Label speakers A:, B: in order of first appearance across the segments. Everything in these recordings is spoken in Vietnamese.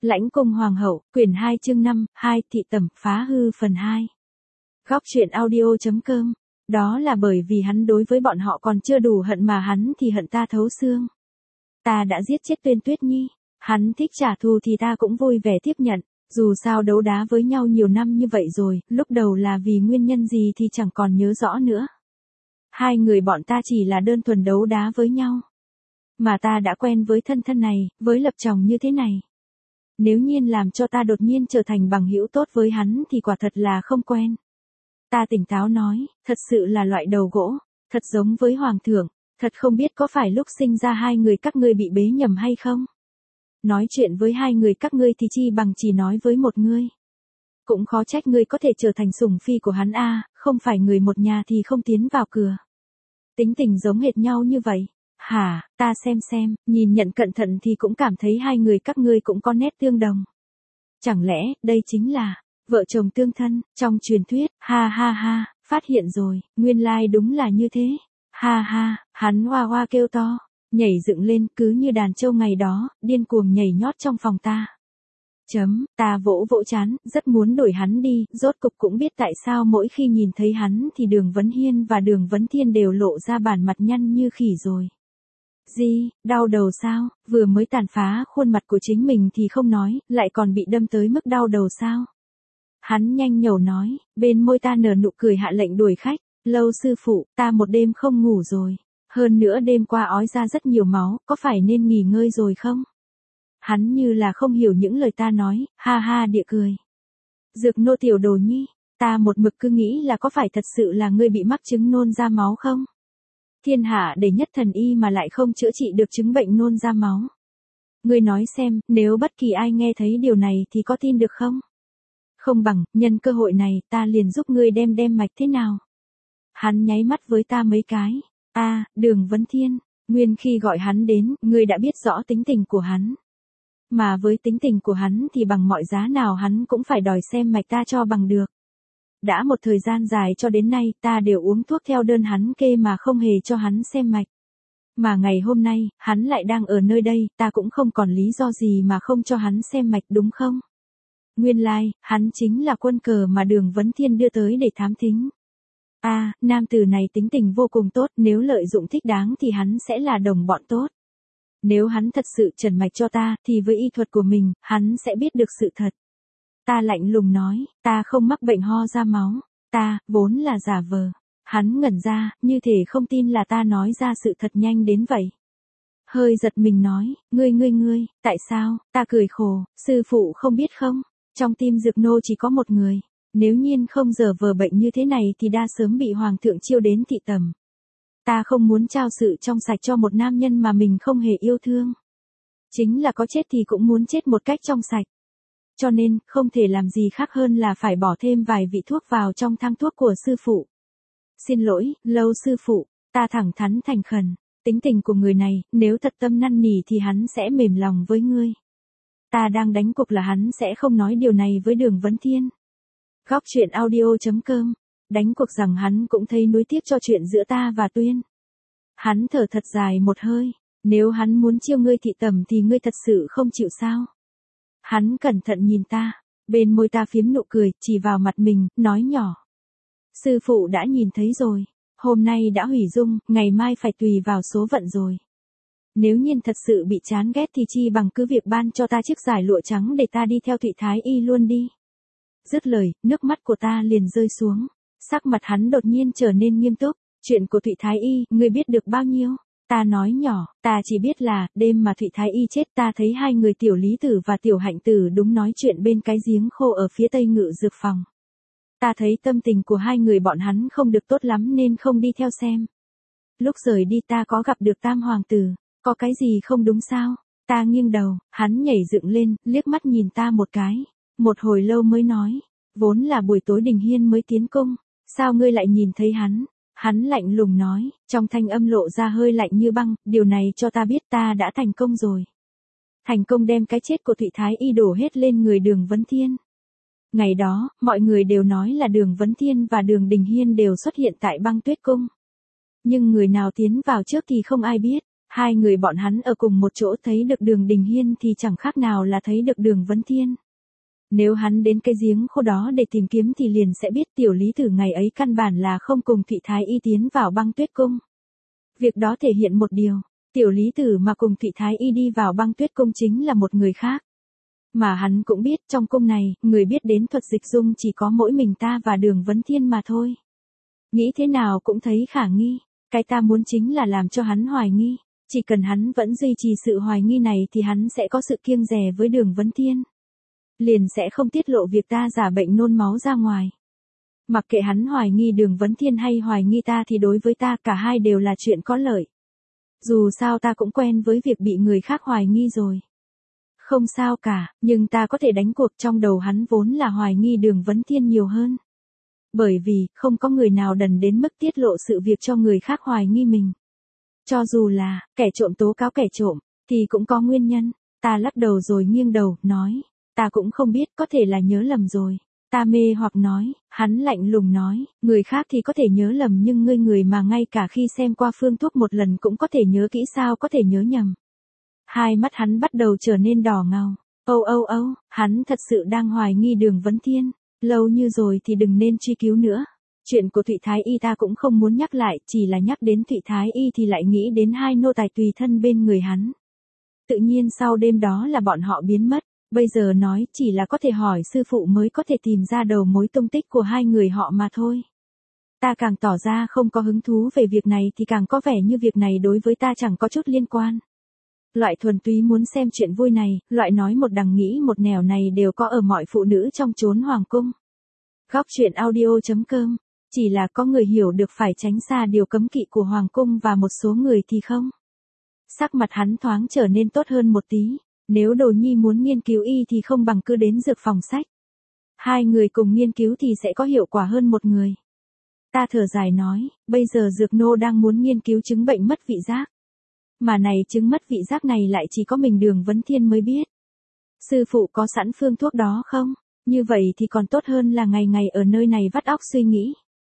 A: Lãnh cung hoàng hậu, quyển 2 chương 5, 2 thị tẩm phá hư phần 2. Góc truyện audio.com. Đó là bởi vì hắn đối với bọn họ còn chưa đủ hận mà hắn thì hận ta thấu xương. Ta đã giết chết Tuyên Tuyết Nhi, hắn thích trả thù thì ta cũng vui vẻ tiếp nhận, dù sao đấu đá với nhau nhiều năm như vậy rồi, lúc đầu là vì nguyên nhân gì thì chẳng còn nhớ rõ nữa. Hai người bọn ta chỉ là đơn thuần đấu đá với nhau. Mà ta đã quen với thân thân này, với lập chồng như thế này. Nếu nhiên làm cho ta đột nhiên trở thành bằng hữu tốt với hắn thì quả thật là không quen. Ta tỉnh táo nói, thật sự là loại đầu gỗ, thật giống với hoàng thượng, thật không biết có phải lúc sinh ra hai người các ngươi bị bế nhầm hay không. Nói chuyện với hai người các ngươi thì chi bằng chỉ nói với một ngươi. Cũng khó trách ngươi có thể trở thành sủng phi của hắn a, không phải người một nhà thì không tiến vào cửa. Tính tình giống hệt nhau như vậy. Hả, ta xem, nhìn nhận cẩn thận thì cũng cảm thấy hai người các ngươi cũng có nét tương đồng. Chẳng lẽ, đây chính là vợ chồng tương thân, trong truyền thuyết, ha, phát hiện rồi, nguyên lai đúng là như thế. Ha, hắn hoa hoa kêu to, nhảy dựng lên cứ như đàn trâu ngày đó, điên cuồng nhảy nhót trong phòng ta. Ta vỗ chán, rất muốn đuổi hắn đi, rốt cục cũng biết tại sao mỗi khi nhìn thấy hắn thì Đường Vấn Hiên và Đường Vấn Thiên đều lộ ra bản mặt nhăn như khỉ rồi. Gì, đau đầu sao, vừa mới tàn phá khuôn mặt của chính mình thì không nói, lại còn bị đâm tới mức đau đầu sao? Hắn nhanh nhẩu nói, bên môi ta nở nụ cười hạ lệnh đuổi khách, Lâu sư phụ, ta một đêm không ngủ rồi, hơn nữa đêm qua ói ra rất nhiều máu, có phải nên nghỉ ngơi rồi không? Hắn như là không hiểu những lời ta nói, ha địa cười. Dược nô tiểu đồ nhi, ta một mực cứ nghĩ là có phải thật sự là ngươi bị mắc chứng nôn ra máu không? Thiên hạ đệ nhất thần y mà lại không chữa trị được chứng bệnh nôn ra máu. Ngươi nói xem, nếu bất kỳ ai nghe thấy điều này thì có tin được không? Không bằng, nhân cơ hội này, ta liền giúp ngươi đem mạch thế nào? Hắn nháy mắt với ta mấy cái. Đường Vấn Thiên, nguyên khi gọi hắn đến, ngươi đã biết rõ tính tình của hắn. Mà với tính tình của hắn thì bằng mọi giá nào hắn cũng phải đòi xem mạch ta cho bằng được. Đã một thời gian dài cho đến nay ta đều uống thuốc theo đơn hắn kê mà không hề cho hắn xem mạch. Mà ngày hôm nay, hắn lại đang ở nơi đây, ta cũng không còn lý do gì mà không cho hắn xem mạch đúng không? Nguyên lai, hắn chính là quân cờ mà Đường Vấn Thiên đưa tới để thám thính. Nam tử này tính tình vô cùng tốt, nếu lợi dụng thích đáng thì hắn sẽ là đồng bọn tốt. Nếu hắn thật sự trần mạch cho ta, thì với y thuật của mình, hắn sẽ biết được sự thật. Ta lạnh lùng nói, ta không mắc bệnh ho ra máu, ta, vốn là giả vờ. Hắn ngẩn ra, như thể không tin là ta nói ra sự thật nhanh đến vậy. Hơi giật mình nói, ngươi, tại sao, ta cười khổ, sư phụ không biết không, trong tim Dược nô chỉ có một người, nếu nhiên không giờ vờ bệnh như thế này thì đã sớm bị hoàng thượng chiêu đến thị tẩm. Ta không muốn trao sự trong sạch cho một nam nhân mà mình không hề yêu thương. Chính là có chết thì cũng muốn chết một cách trong sạch. Cho nên, không thể làm gì khác hơn là phải bỏ thêm vài vị thuốc vào trong thang thuốc của sư phụ. Xin lỗi, Lâu sư phụ, ta thẳng thắn thành khẩn, tính tình của người này, nếu thật tâm năn nỉ thì hắn sẽ mềm lòng với ngươi. Ta đang đánh cuộc là hắn sẽ không nói điều này với Đường Vấn Thiên. Góc truyện audio.com, đánh cuộc rằng hắn cũng thấy nuối tiếc cho chuyện giữa ta và Tuyên. Hắn thở thật dài một hơi, nếu hắn muốn chiêu ngươi thị tẩm thì ngươi thật sự không chịu sao? Hắn cẩn thận nhìn ta, bên môi ta phím nụ cười, chỉ vào mặt mình, nói nhỏ. Sư phụ đã nhìn thấy rồi, hôm nay đã hủy dung, ngày mai phải tùy vào số phận rồi. Nếu nhiên thật sự bị chán ghét thì chi bằng cứ việc ban cho ta chiếc giải lụa trắng để ta đi theo Thụy Thái Y luôn đi. Dứt lời, nước mắt của ta liền rơi xuống, sắc mặt hắn đột nhiên trở nên nghiêm túc, chuyện của Thụy Thái Y, ngươi biết được bao nhiêu? Ta nói nhỏ, ta chỉ biết là, đêm mà Thụy Thái Y chết ta thấy hai người Tiểu Lý Tử và Tiểu Hạnh Tử đúng nói chuyện bên cái giếng khô ở phía tây ngự dược phòng. Ta thấy tâm tình của hai người bọn hắn không được tốt lắm nên không đi theo xem. Lúc rời đi ta có gặp được Tam Hoàng Tử, có cái gì không đúng sao? Ta nghiêng đầu, hắn nhảy dựng lên, liếc mắt nhìn ta một cái. Một hồi lâu mới nói, vốn là buổi tối Đình Hiên mới tiến cung, sao ngươi lại nhìn thấy hắn? Hắn lạnh lùng nói, trong thanh âm lộ ra hơi lạnh như băng, điều này cho ta biết ta đã thành công rồi. Thành công đem cái chết của Thụy Thái Y đổ hết lên người Đường Vấn Thiên. Ngày đó, mọi người đều nói là Đường Vấn Thiên và Đường Đình Hiên đều xuất hiện tại Băng Tuyết Cung. Nhưng người nào tiến vào trước thì không ai biết, Hai người bọn hắn ở cùng một chỗ thấy được Đường Đình Hiên thì chẳng khác nào là thấy được Đường Vấn Thiên. Nếu hắn đến cái giếng khô đó để tìm kiếm thì liền sẽ biết Tiểu Lý Tử ngày ấy căn bản là không cùng Thụy Thái Y tiến vào Băng Tuyết Cung. Việc đó thể hiện một điều, Tiểu Lý Tử mà cùng Thụy Thái Y đi vào Băng Tuyết Cung chính là một người khác. Mà hắn cũng biết trong cung này, người biết đến thuật dịch dung chỉ có mỗi mình ta và Đường Vấn Thiên mà thôi. Nghĩ thế nào cũng thấy khả nghi, cái ta muốn chính là làm cho hắn hoài nghi. Chỉ cần hắn vẫn duy trì sự hoài nghi này thì hắn sẽ có sự kiêng dè với Đường Vấn Thiên. Liền sẽ không tiết lộ việc ta giả bệnh nôn máu ra ngoài. Mặc kệ hắn hoài nghi Đường Vấn Thiên hay hoài nghi ta thì đối với ta cả hai đều là chuyện có lợi. Dù sao ta cũng quen với việc bị người khác hoài nghi rồi. Không sao cả, nhưng ta có thể đánh cuộc trong đầu hắn vốn là hoài nghi Đường Vấn Thiên nhiều hơn. Bởi vì, không có người nào đần đến mức tiết lộ sự việc cho người khác hoài nghi mình. Cho dù là, kẻ trộm tố cáo kẻ trộm, thì cũng có nguyên nhân. Ta lắc đầu rồi nghiêng đầu, nói. Ta cũng không biết, có thể là nhớ lầm rồi. Ta mê hoặc nói, hắn lạnh lùng nói, người khác thì có thể nhớ lầm nhưng người mà ngay cả khi xem qua phương thuốc một lần cũng có thể nhớ kỹ sao có thể nhớ nhầm. Hai mắt hắn bắt đầu trở nên đỏ ngầu. Âu, hắn thật sự đang hoài nghi Đường Vấn Thiên. Lâu như rồi thì đừng nên truy cứu nữa. Chuyện của Thụy Thái Y ta cũng không muốn nhắc lại, chỉ là nhắc đến Thụy Thái Y thì lại nghĩ đến hai nô tài tùy thân bên người hắn. Tự nhiên sau đêm đó là bọn họ biến mất, bây giờ nói chỉ là có thể hỏi sư phụ mới có thể tìm ra đầu mối tung tích của hai người họ mà thôi. Ta càng tỏ ra không có hứng thú về việc này thì càng có vẻ như việc này đối với ta chẳng có chút liên quan. Loại thuần túy muốn xem chuyện vui này, loại nói một đằng nghĩ một nẻo này đều có ở mọi phụ nữ trong chốn hoàng cung. Góc truyện audio.com. Chỉ là có người hiểu được phải tránh xa điều cấm kỵ của hoàng cung và một số người thì không. Sắc mặt hắn thoáng trở nên tốt hơn một tí. Nếu Đồ Nhi muốn nghiên cứu y thì không bằng cứ đến dược phòng sách. Hai người cùng nghiên cứu thì sẽ có hiệu quả hơn một người. Ta thở dài nói, bây giờ dược nô đang muốn nghiên cứu chứng bệnh mất vị giác. Mà này chứng mất vị giác này lại chỉ có mình Đường Vấn Thiên mới biết. Sư phụ có sẵn phương thuốc đó không? Như vậy thì còn tốt hơn là ngày ngày ở nơi này vắt óc suy nghĩ.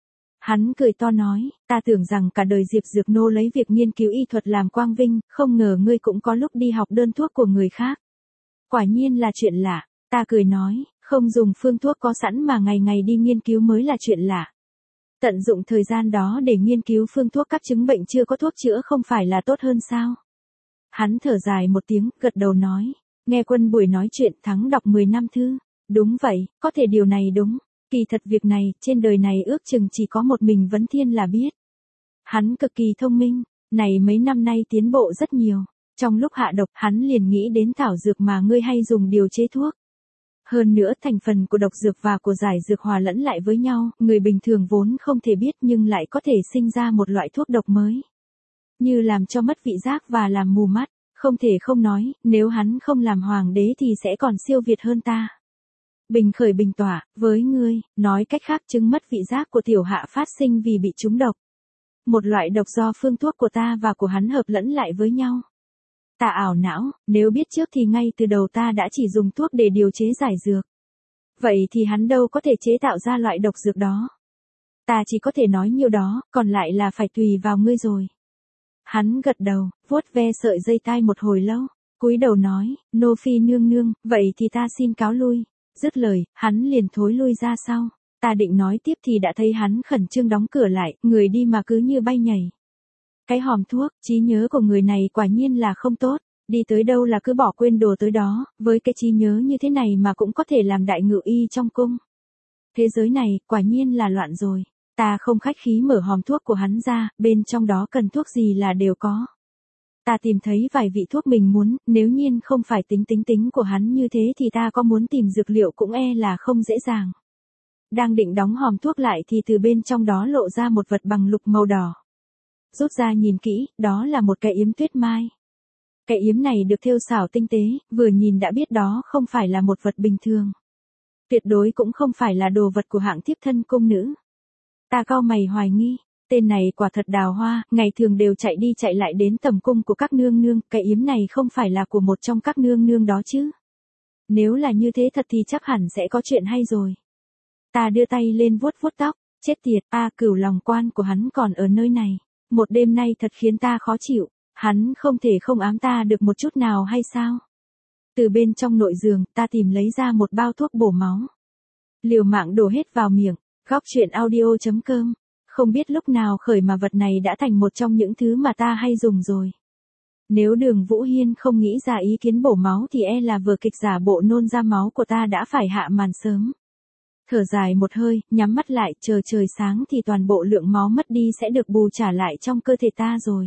A: Hắn cười to nói, ta tưởng rằng cả đời Diệp Dược Nô lấy việc nghiên cứu y thuật làm quang vinh, không ngờ ngươi cũng có lúc đi học đơn thuốc của người khác. Quả nhiên là chuyện lạ, ta cười nói, không dùng phương thuốc có sẵn mà ngày ngày đi nghiên cứu mới là chuyện lạ. Tận dụng thời gian đó để nghiên cứu phương thuốc các chứng bệnh chưa có thuốc chữa không phải là tốt hơn sao? Hắn thở dài một tiếng, gật đầu nói, nghe Quân buổi nói chuyện thắng đọc 10 năm thư. Đúng vậy, có thể điều này đúng. Kỳ thật việc này, trên đời này ước chừng chỉ có một mình Vấn Thiên là biết. Hắn cực kỳ thông minh, này mấy năm nay tiến bộ rất nhiều. Trong lúc hạ độc, hắn liền nghĩ đến thảo dược mà ngươi hay dùng điều chế thuốc. Hơn nữa thành phần của độc dược và của giải dược hòa lẫn lại với nhau, người bình thường vốn không thể biết nhưng lại có thể sinh ra một loại thuốc độc mới. Như làm cho mất vị giác và làm mù mắt, không thể không nói, nếu hắn không làm hoàng đế thì sẽ còn siêu việt hơn ta. Bình khởi bình tỏa, với ngươi, nói cách khác chứng mất vị giác của tiểu hạ phát sinh vì bị trúng độc. Một loại độc do phương thuốc của ta và của hắn hợp lẫn lại với nhau. Ta ảo não, nếu biết trước thì ngay từ đầu ta đã chỉ dùng thuốc để điều chế giải dược. Vậy thì hắn đâu có thể chế tạo ra loại độc dược đó. Ta chỉ có thể nói nhiêu đó, còn lại là phải tùy vào ngươi rồi. Hắn gật đầu, vuốt ve sợi dây tai một hồi lâu, cúi đầu nói, nô phi nương nương, vậy thì ta xin cáo lui. Dứt lời, hắn liền thối lui ra sau. Ta định nói tiếp thì đã thấy hắn khẩn trương đóng cửa lại, người đi mà cứ như bay nhảy. Cái hòm thuốc, trí nhớ của người này quả nhiên là không tốt, đi tới đâu là cứ bỏ quên đồ tới đó, với cái trí nhớ như thế này mà cũng có thể làm đại ngự y trong cung. Thế giới này, quả nhiên là loạn rồi. Ta không khách khí mở hòm thuốc của hắn ra, bên trong đó cần thuốc gì là đều có. Ta tìm thấy vài vị thuốc mình muốn, nếu nhiên không phải tính của hắn như thế thì ta có muốn tìm dược liệu cũng e là không dễ dàng. Đang định đóng hòm thuốc lại thì từ bên trong đó lộ ra một vật bằng lục màu đỏ. Rút ra nhìn kỹ, đó là một cái yếm tuyết mai. Cái yếm này được thêu xảo tinh tế, vừa nhìn đã biết đó không phải là một vật bình thường. Tuyệt đối cũng không phải là đồ vật của hạng thiếp thân cung nữ. Ta cau mày hoài nghi. Tên này quả thật đào hoa, ngày thường đều chạy đi chạy lại đến tầm cung của các nương nương, cái yếm này không phải là của một trong các nương nương đó chứ. Nếu là như thế thật thì chắc hẳn sẽ có chuyện hay rồi. Ta đưa tay lên vuốt tóc, chết tiệt, Cửu Lòng Quan của hắn còn ở nơi này. Một đêm nay thật khiến ta khó chịu, Hắn không thể không ám ta được một chút nào hay sao? Từ bên trong nội giường, ta tìm lấy ra một bao thuốc bổ máu. Liều mạng đổ hết vào miệng. Góc chuyện audio.com. Không biết lúc nào khởi mà vật này đã thành một trong những thứ mà ta hay dùng rồi. Nếu Đường Vũ Hiên không nghĩ ra ý kiến bổ máu thì e là vở kịch giả bộ nôn ra máu của ta đã phải hạ màn sớm. Thở dài một hơi, nhắm mắt lại, chờ trời sáng thì toàn bộ lượng máu mất đi sẽ được bù trả lại trong cơ thể ta rồi.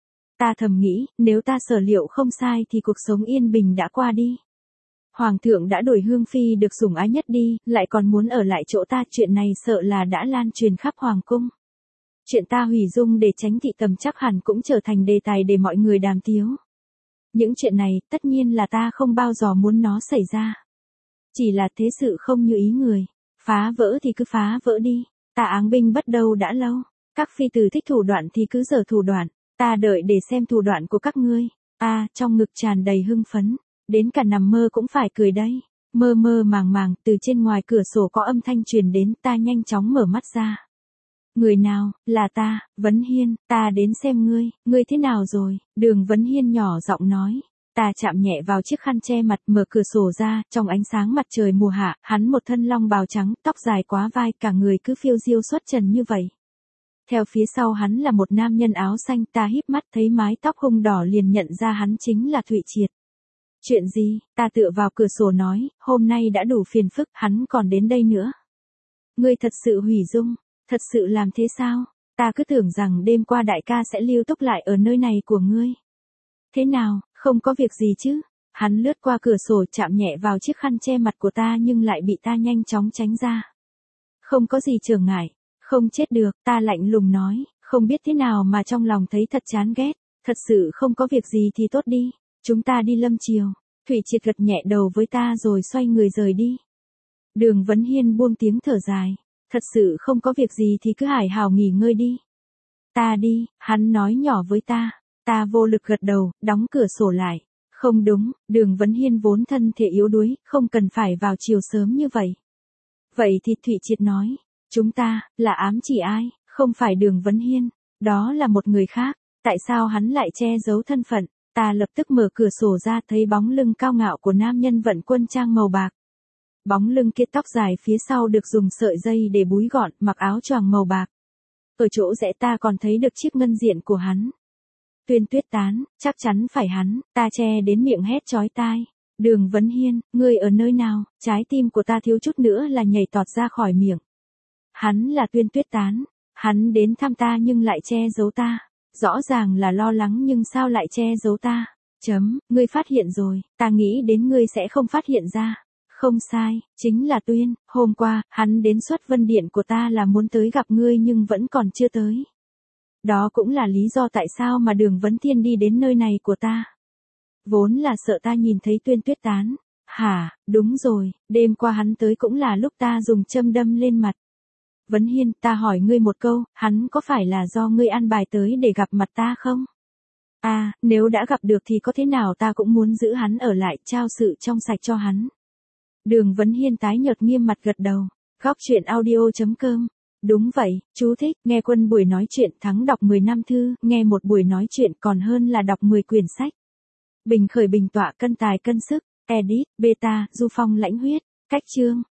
A: Ta thầm nghĩ, nếu ta sở liệu không sai thì cuộc sống yên bình đã qua đi. Hoàng thượng đã đổi Hương Phi được sủng ái nhất đi, lại còn muốn ở lại chỗ ta, chuyện này sợ là đã lan truyền khắp Hoàng cung. Chuyện ta hủy dung để tránh thị tầm chắc hẳn cũng trở thành đề tài để mọi người đàm tiếu. Những chuyện này, tất nhiên là ta không bao giờ muốn nó xảy ra. Chỉ là thế sự không như ý người. Phá vỡ thì cứ phá vỡ đi. Ta áng binh bất đâu đã lâu. Các phi tử thích thủ đoạn thì cứ giở thủ đoạn. Ta đợi để xem thủ đoạn của các ngươi. Trong ngực tràn đầy hưng phấn. Đến cả nằm mơ cũng phải cười đây. Mơ mơ màng màng, từ trên ngoài cửa sổ có âm thanh truyền đến, ta nhanh chóng mở mắt ra. Người nào, là ta, Vấn Hiên, ta đến xem ngươi thế nào rồi? Đường Vấn Hiên nhỏ giọng nói. Ta chạm nhẹ vào chiếc khăn che mặt, mở cửa sổ ra, trong ánh sáng mặt trời mùa hạ, hắn một thân long bào trắng, tóc dài quá vai, cả người cứ phiêu diêu xuất trần như vậy. Theo phía sau hắn là một nam nhân áo xanh, ta híp mắt thấy mái tóc hung đỏ liền nhận ra hắn chính là Thụy Triệt. Chuyện gì? Ta tựa vào cửa sổ nói, hôm nay đã đủ phiền phức, hắn còn đến đây nữa. Ngươi thật sự hủy dung, thật sự làm thế sao? Ta cứ tưởng rằng đêm qua đại ca sẽ lưu túc lại ở nơi này của ngươi. Thế nào, không có việc gì chứ? Hắn lướt qua cửa sổ chạm nhẹ vào chiếc khăn che mặt của ta nhưng lại bị ta nhanh chóng tránh ra. Không có gì trở ngại, không chết được, ta lạnh lùng nói, không biết thế nào mà trong lòng thấy thật chán ghét, thật sự không có việc gì thì tốt đi, chúng ta đi Lâm Triều. Thụy Triệt gật nhẹ đầu với ta rồi xoay người rời đi. Đường Vấn Hiên buông tiếng thở dài, thật sự không có việc gì thì cứ hài hào nghỉ ngơi đi. Ta đi, hắn nói nhỏ với ta. Ta vô lực gật đầu, đóng cửa sổ lại. Không đúng, Đường Vấn Hiên vốn thân thể yếu đuối, không cần phải vào chiều sớm như vậy. Vậy thì Thụy Triệt nói, chúng ta, là ám chỉ ai, không phải Đường Vấn Hiên, đó là một người khác, tại sao hắn lại che giấu thân phận? Ta lập tức mở cửa sổ ra thấy bóng lưng cao ngạo của nam nhân vận quân trang màu bạc. Bóng lưng kia tóc dài phía sau được dùng sợi dây để búi gọn, mặc áo choàng màu bạc. Ở chỗ rẽ ta còn thấy được chiếc ngân diện của hắn. Tuyên Tuyết Tán, chắc chắn phải hắn, ta che đến miệng hét chói tai. Đường Vấn Hiên, ngươi ở nơi nào? Trái tim của ta thiếu chút nữa là nhảy tọt ra khỏi miệng. Hắn là Tuyên Tuyết Tán, hắn đến thăm ta nhưng lại che giấu ta. Rõ ràng là lo lắng nhưng sao lại che giấu ta? Ngươi phát hiện rồi, ta nghĩ đến ngươi sẽ không phát hiện ra. Không sai, chính là Tuyên, hôm qua, hắn đến Xuất Vân Điện của ta là muốn tới gặp ngươi nhưng vẫn còn chưa tới. Đó cũng là lý do tại sao mà Đường Vấn Thiên đi đến nơi này của ta. Vốn là sợ ta nhìn thấy Tuyên Tuyết Tán. Hả, đúng rồi, đêm qua hắn tới cũng là lúc ta dùng châm đâm lên mặt. Vấn Hiên, ta hỏi ngươi một câu, hắn có phải là do ngươi an bài tới để gặp mặt ta không? Nếu đã gặp được thì có thế nào ta cũng muốn giữ hắn ở lại, trao sự trong sạch cho hắn. Đường Vấn Hiên tái nhợt nghiêm mặt gật đầu. Góc chuyện audio.com. Đúng vậy, chú thích, nghe Quân buổi nói chuyện thắng đọc 10 năm thư, nghe một buổi nói chuyện còn hơn là đọc 10 quyển sách. Bình khởi bình tọa cân tài cân sức, edit, beta, Du Phong lãnh huyết, cách chương.